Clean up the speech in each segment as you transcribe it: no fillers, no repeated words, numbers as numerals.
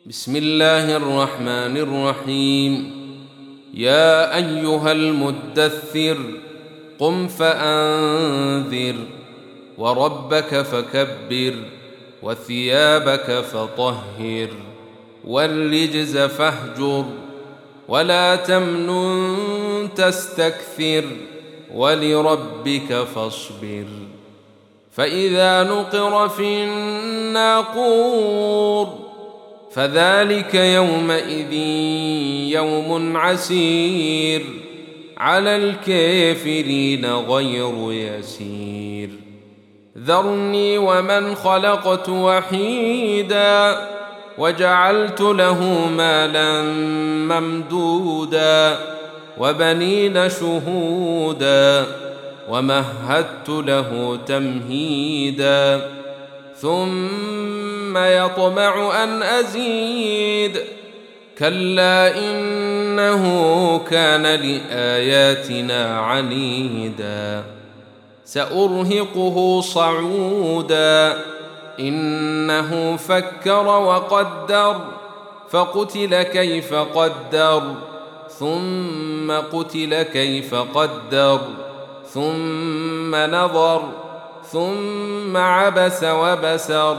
بسم الله الرحمن الرحيم. يا أيها المدثر قم فأنذر وربك فكبر وثيابك فطهر والرجز فاهجر ولا تمنن تستكثر ولربك فاصبر. فإذا نقر في الناقور فذلك يومئذ يوم عسير على الكافرين غير يسير. ذرني ومن خلقت وحيدا وجعلت له مالا ممدودا وبنين شهودا ومهدت له تمهيدا ثم يطمع أن أزيد كلا إنه كان لآياتنا عنيدا سأرهقه صعودا إنه فكر وقدر فقتل كيف قدر ثم قتل كيف قدر ثم نظر ثم عبس وبسر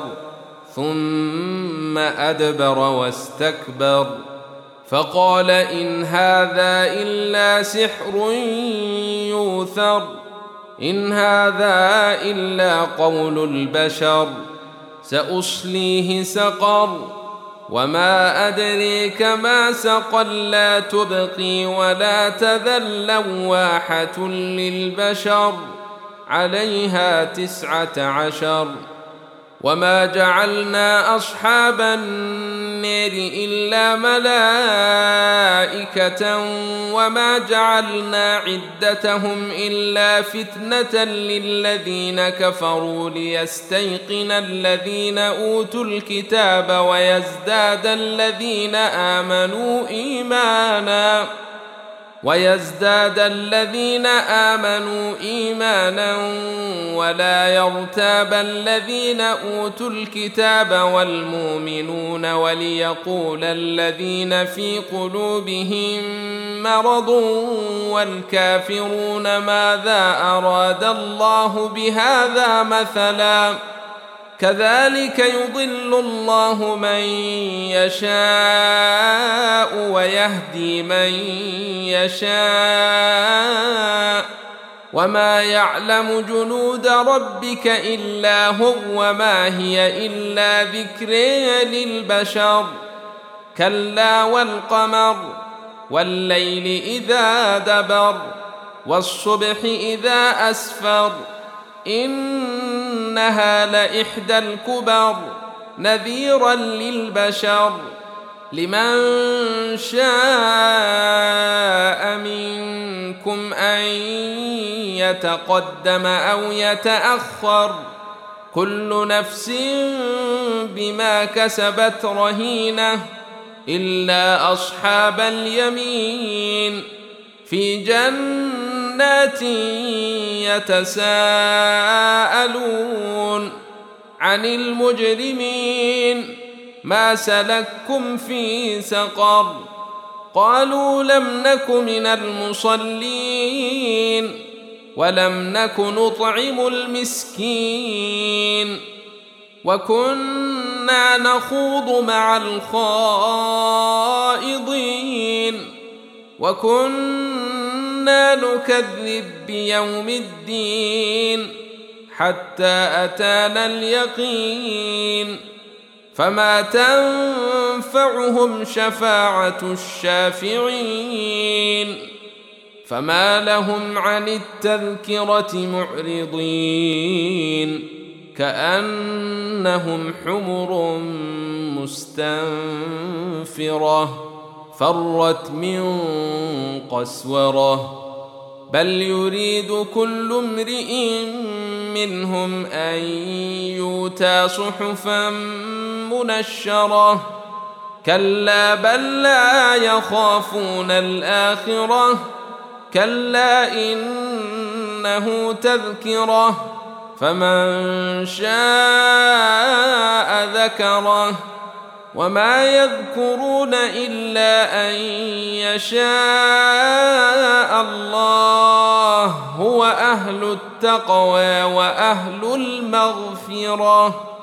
ثم أدبر واستكبر فقال إن هذا إلا سحر يؤثر إن هذا إلا قول البشر سأصليه سقر وما أدريك ما سقر لا تبقي ولا تذر لواحة للبشر عليها 19 وما جعلنا أصحاب النار إلا ملائكة وما جعلنا عدتهم إلا فتنة للذين كفروا ليستيقن الذين أوتوا الكتاب ويزداد الذين آمنوا إيمانا ولا يرتاب الذين أوتوا الكتاب والمؤمنون وليقول الذين في قلوبهم مرض والكافرون ماذا أراد الله بهذا مثلا كذلك يضل الله من يشاء ويهدي من يشاء وما يعلم جنود ربك إلا هو وما هي إلا ذكر للبشر. كلا والقمر والليل إذا دبر والصبح إذا أسفر إنها لإحدى الكبر نذيرا للبشر لمن شاء منكم أن يتقدم أو يتأخر كل نفس بما كسبت رهينة إلا أصحاب اليمين في جنات يتساءلون عن المجرمين ما سلككم في سقر قالوا لم نك من المصلين ولم نك نطعم المسكين وكنا نخوض مع الخائضين وكنا نكذب بيوم الدين حتى أتانا اليقين فما تنفعهم شفاعة الشافعين فما لهم عن التذكرة معرضين كأنهم حمر مستنفرة فرت من قسورة بل يريد كل امرئ منهم أن يؤتى صحفا منشرة كلا بل لا يخافون الآخرة كلا إنه تذكرة فمن شاء ذكره وما يذكرون إلا أن يشاء الله هو أهل التقوى وأهل المغفرة.